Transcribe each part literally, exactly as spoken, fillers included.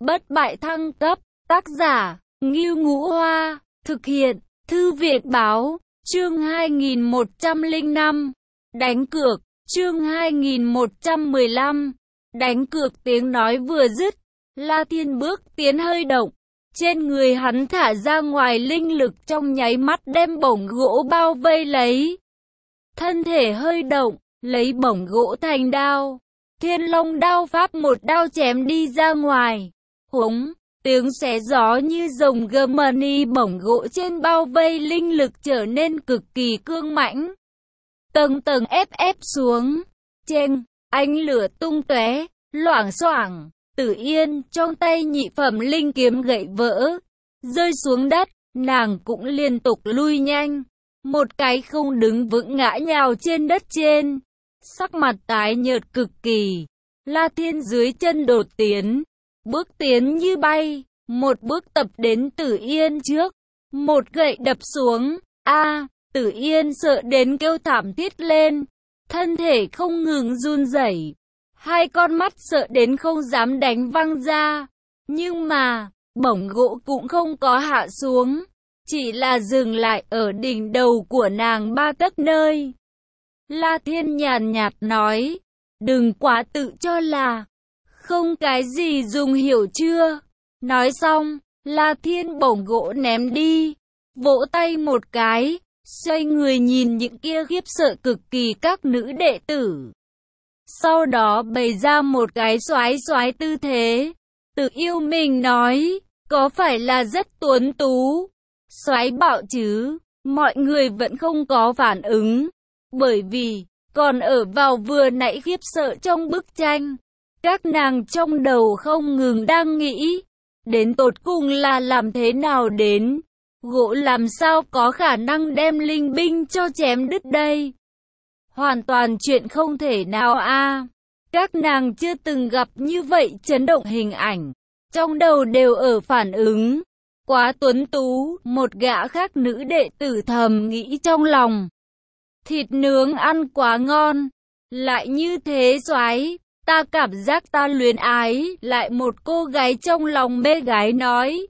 Bất bại thăng cấp, tác giả, Ngưu Ngũ Hoa, thực hiện, Thư viện Báo, chương hai nghìn một trăm lẻ năm, đánh cược, chương hai nghìn một trăm mười lăm, đánh cược. Tiếng nói vừa dứt, La Thiên bước tiến hơi động, trên người hắn thả ra ngoài linh lực trong nháy mắt đem bổng gỗ bao vây lấy. Thân thể hơi động, lấy bổng gỗ thành đao, Thiên Long đao pháp một đao chém đi ra ngoài. Hống, tiếng xé gió như rồng gầm mani, bổng gỗ trên bao vây linh lực trở nên cực kỳ cương mãnh. Tầng tầng ép ép xuống, chênh, ánh lửa tung tóe, loảng xoảng. Tử Yên trong tay nhị phẩm linh kiếm gãy vỡ, rơi xuống đất, nàng cũng liên tục lui nhanh, một cái không đứng vững ngã nhào trên đất trên, sắc mặt tái nhợt cực kỳ. La Thiên dưới chân đột tiến, bước tiến như bay, một bước tập đến Tử Yên trước, một gậy đập xuống. A, Tử Yên sợ đến kêu thảm thiết lên, thân thể không ngừng run rẩy, hai con mắt sợ đến không dám đánh văng ra. Nhưng mà, bổng gỗ cũng không có hạ xuống, chỉ là dừng lại ở đỉnh đầu của nàng ba tấc nơi. La Thiên nhàn nhạt nói, đừng quá tự cho là, không cái gì dùng, hiểu chưa? Nói xong, La Thiên bổng gỗ ném đi, vỗ tay một cái, xoay người nhìn những kia khiếp sợ cực kỳ các nữ đệ tử. Sau đó bày ra một cái xoái xoái tư thế, tự yêu mình nói, có phải là rất tuấn tú, xoái bạo chứ? Mọi người vẫn không có phản ứng, bởi vì, còn ở vào vừa nãy khiếp sợ trong bức tranh, các nàng trong đầu không ngừng đang nghĩ, đến tột cùng là làm thế nào đến, gỗ làm sao có khả năng đem linh binh cho chém đứt đây? Hoàn toàn chuyện không thể nào a. À. Các nàng chưa từng gặp như vậy chấn động hình ảnh, trong đầu đều ở phản ứng. Quá tuấn tú, một gã khác nữ đệ tử thầm nghĩ trong lòng. Thịt nướng ăn quá ngon, lại như thế soái, ta cảm giác ta luyến ái. Lại một cô gái trong lòng mê gái nói,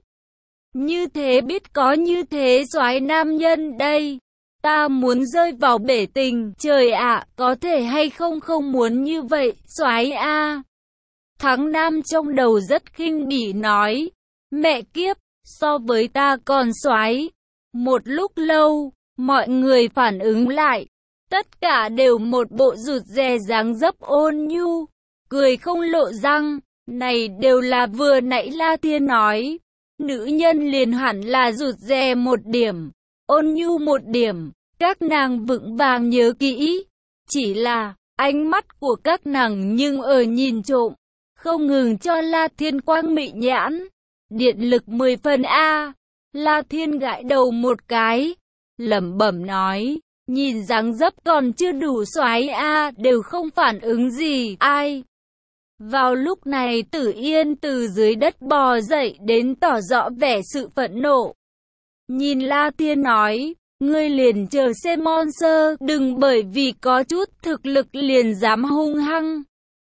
như thế biết có như thế soái nam nhân đây, ta muốn rơi vào bể tình. Trời ạ, có thể hay không không muốn như vậy, soái a. Thắng Nam trong đầu rất khinh bỉ nói, mẹ kiếp, so với ta còn soái. Một lúc lâu, mọi người phản ứng lại, tất cả đều một bộ rụt rè dáng dấp ôn nhu, cười không lộ răng. Này đều là vừa nãy La Thiên nói, nữ nhân liền hẳn là rụt rè một điểm, ôn nhu một điểm. Các nàng vững vàng nhớ kỹ, chỉ là ánh mắt của các nàng nhưng ở nhìn trộm, không ngừng cho La Thiên quang mị nhãn. Điện lực mười phần a. La Thiên gãi đầu một cái, lẩm bẩm nói, nhìn dáng dấp còn chưa đủ soái a, đều không phản ứng gì. Ai? Vào lúc này Tử Yên từ dưới đất bò dậy đến tỏ rõ vẻ sự phẫn nộ. Nhìn La Thiên nói, ngươi liền chờ xem monster, đừng bởi vì có chút thực lực liền dám hung hăng.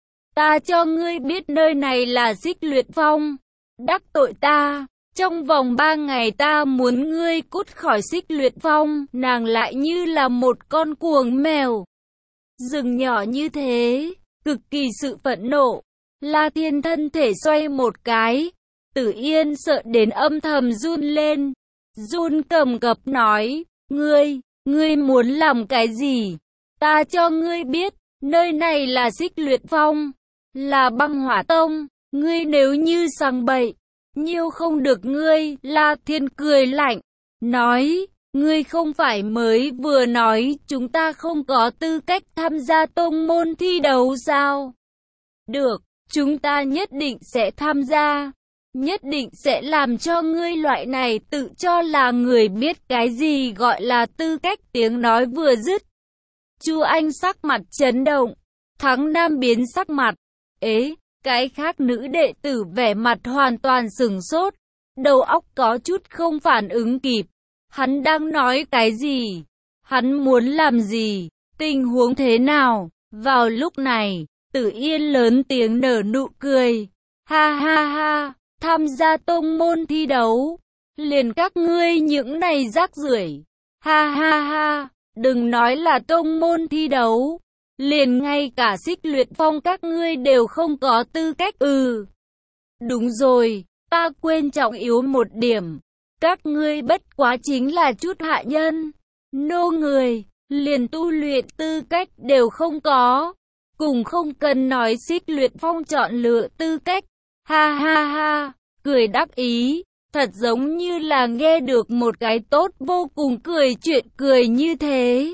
Ta cho ngươi biết nơi này là Xích Luyện Phong, đắc tội ta, trong vòng ba ngày ta muốn ngươi cút khỏi Xích Luyện Phong. Nàng lại như là một con cuồng mèo rừng nhỏ như thế, cực kỳ sự phẫn nộ. La Thiên thân thể xoay một cái, Tử Yên sợ đến âm thầm run lên, run cầm cập nói, ngươi, ngươi muốn làm cái gì? Ta cho ngươi biết, nơi này là Xích Luyện Phong, là Băng Hỏa Tông, ngươi nếu như sang bậy, nhiêu không được ngươi. La Thiên cười lạnh, nói, ngươi không phải mới vừa nói chúng ta không có tư cách tham gia tông môn thi đấu sao? Được, chúng ta nhất định sẽ tham gia, nhất định sẽ làm cho ngươi loại này tự cho là người biết cái gì gọi là tư cách. Tiếng nói vừa dứt, Chu Anh sắc mặt chấn động, Thắng Nam biến sắc mặt, ế, cái khác nữ đệ tử vẻ mặt hoàn toàn sửng sốt, đầu óc có chút không phản ứng kịp. Hắn đang nói cái gì? Hắn muốn làm gì? Tình huống thế nào? Vào lúc này, Tử Yên lớn tiếng nở nụ cười, ha ha ha, tham gia tông môn thi đấu. Liền các ngươi những này rác rưởi. Ha ha ha, đừng nói là tông môn thi đấu. Liền ngay cả Xích Luyện Phong các ngươi đều không có tư cách. Ừ, đúng rồi, ta quên trọng yếu một điểm. Các ngươi bất quá chính là chút hạ nhân, nô người, liền tu luyện tư cách đều không có. Cùng không cần nói Xích Luyện Phong chọn lựa tư cách. Ha ha ha, cười đắc ý, thật giống như là nghe được một cái tốt vô cùng cười chuyện cười như thế.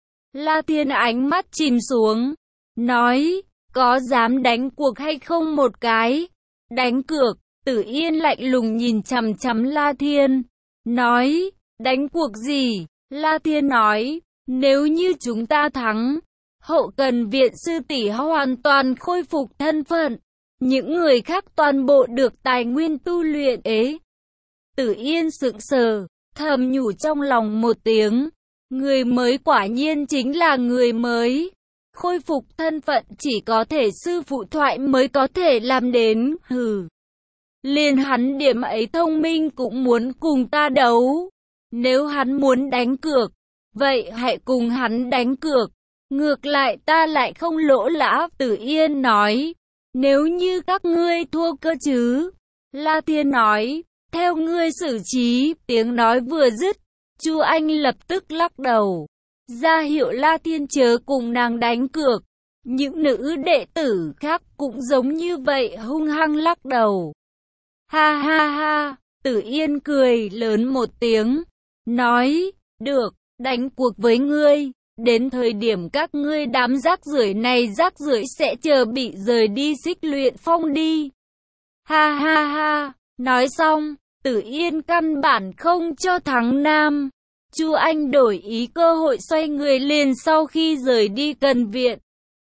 La Thiên ánh mắt chìm xuống, nói, có dám đánh cuộc hay không một cái? Đánh cược. Tử Yên lạnh lùng nhìn chằm chằm La Thiên, nói, đánh cuộc gì? La Thiên nói, nếu như chúng ta thắng, hậu cần viện sư tỷ hoàn toàn khôi phục thân phận, những người khác toàn bộ được tài nguyên tu luyện. Ế, Tử Yên sững sờ, thầm nhủ trong lòng một tiếng, người mới quả nhiên chính là người mới. Khôi phục thân phận chỉ có thể sư phụ thoại mới có thể làm đến. Hừ, liền hắn điểm ấy thông minh cũng muốn cùng ta đấu. Nếu hắn muốn đánh cược, vậy hãy cùng hắn đánh cược. Ngược lại ta lại không lỗ lã. Tử Yên nói, nếu như các ngươi thua cơ chứ? La Thiên nói, theo ngươi xử trí. Tiếng nói vừa dứt, Chu Anh lập tức lắc đầu, ra hiệu La Thiên chớ cùng nàng đánh cược. Những nữ đệ tử khác cũng giống như vậy hung hăng lắc đầu. Ha ha ha, Tử Yên cười lớn một tiếng, nói, được, đánh cuộc với ngươi. Đến thời điểm các ngươi đám rác rưởi này rác rưởi sẽ chờ bị rời đi Xích Luyện Phong đi. Ha ha ha, nói xong, Tử Yên căn bản không cho thắng nam. Chu Anh đổi ý cơ hội xoay người liền sau khi rời đi cần viện.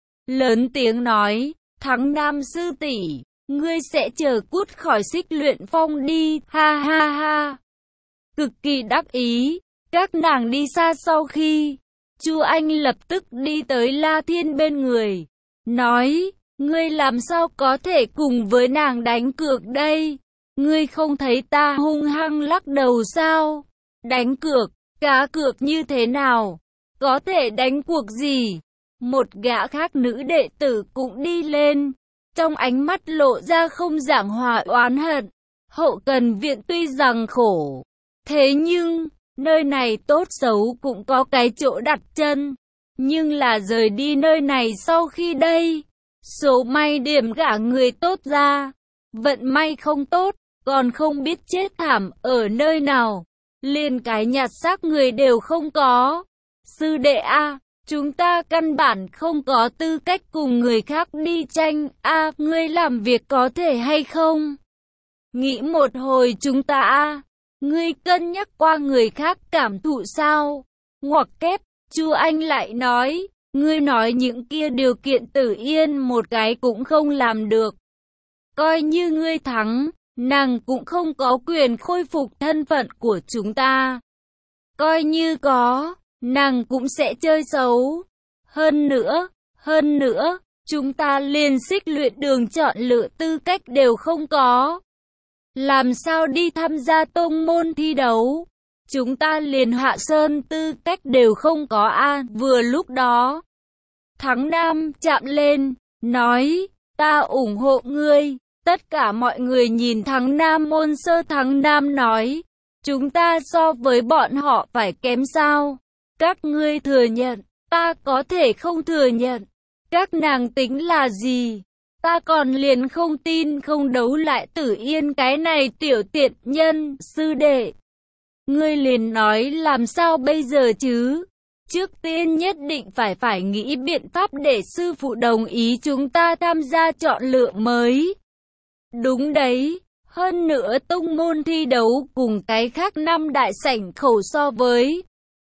Lớn tiếng nói, thắng nam sư tỷ, ngươi sẽ chờ cút khỏi Xích Luyện Phong đi. Ha ha ha, cực kỳ đắc ý. Các nàng đi xa sau khi, Chu Anh lập tức đi tới La Thiên bên người, nói, ngươi làm sao có thể cùng với nàng đánh cược đây? Ngươi không thấy ta hung hăng lắc đầu sao? Đánh cược, cá cược như thế nào? Có thể đánh cuộc gì? Một gã khác nữ đệ tử cũng đi lên, trong ánh mắt lộ ra không giảng hòa oán hận. Hậu cần viện tuy rằng khổ, thế nhưng nơi này tốt xấu cũng có cái chỗ đặt chân. Nhưng là rời đi nơi này sau khi đây, số may điểm gả người tốt ra, vận may không tốt, còn không biết chết thảm ở nơi nào, liền cái nhặt xác người đều không có. Sư đệ a, chúng ta căn bản không có tư cách cùng người khác đi tranh. A, ngươi làm việc có thể hay không? Nghĩ một hồi chúng ta a, ngươi cân nhắc qua người khác cảm thụ sao? Ngoặc kép, Chu Anh lại nói, ngươi nói những kia điều kiện Tử Yên một cái cũng không làm được. Coi như ngươi thắng, nàng cũng không có quyền khôi phục thân phận của chúng ta. Coi như có, nàng cũng sẽ chơi xấu. Hơn nữa, hơn nữa, chúng ta liền Xích Luyện đường chọn lựa tư cách đều không có. Làm sao đi tham gia tông môn thi đấu? Chúng ta liền Hạ Sơn tư cách đều không có a. À, vừa lúc đó, Thắng Nam chạm lên, nói, ta ủng hộ ngươi. Tất cả mọi người nhìn Thắng Nam môn sơ. Thắng Nam nói, chúng ta so với bọn họ phải kém sao? Các ngươi thừa nhận, ta có thể không thừa nhận. Các nàng tính là gì? Ta còn liền không tin không đấu lại Tử Yên cái này tiểu tiện nhân. Sư đệ, ngươi liền nói làm sao bây giờ chứ? Trước tiên nhất định phải phải nghĩ biện pháp để sư phụ đồng ý chúng ta tham gia chọn lựa mới. Đúng đấy, hơn nữa tông môn thi đấu cùng cái khác năm đại sảnh khẩu so với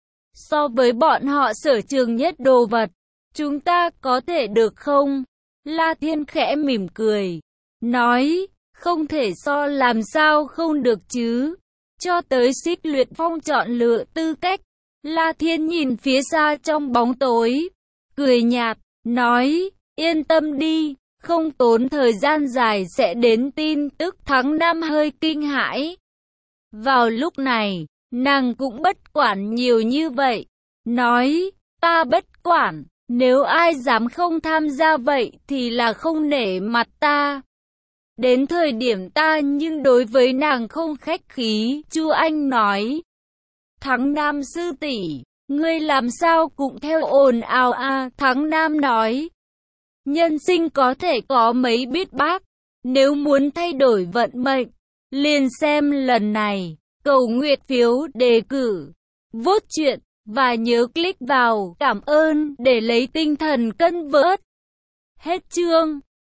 So với bọn họ sở trường nhất đồ vật, chúng ta có thể được không? La Thiên khẽ mỉm cười, nói, không thể so làm sao không được chứ? Cho tới Xích Luyện Phong chọn lựa tư cách, La Thiên nhìn phía xa trong bóng tối, cười nhạt, nói, yên tâm đi, Không tốn thời gian dài sẽ đến tin tức tháng năm hơi kinh hãi. Vào lúc này, nàng cũng bất quản nhiều như vậy. Nói, ta bất quản, nếu ai dám không tham gia vậy thì là không nể mặt ta. Đến thời điểm ta nhưng đối với nàng không khách khí, Chu Anh nói. Thắng Nam sư tỷ, ngươi làm sao cũng theo ồn ào à, Thắng Nam nói. Nhân sinh có thể có mấy biết bác, nếu muốn thay đổi vận mệnh, liền xem lần này, cầu nguyện phiếu đề cử, vote chuyện, và nhớ click vào cảm ơn để lấy tinh thần cân vớt. Hết chương.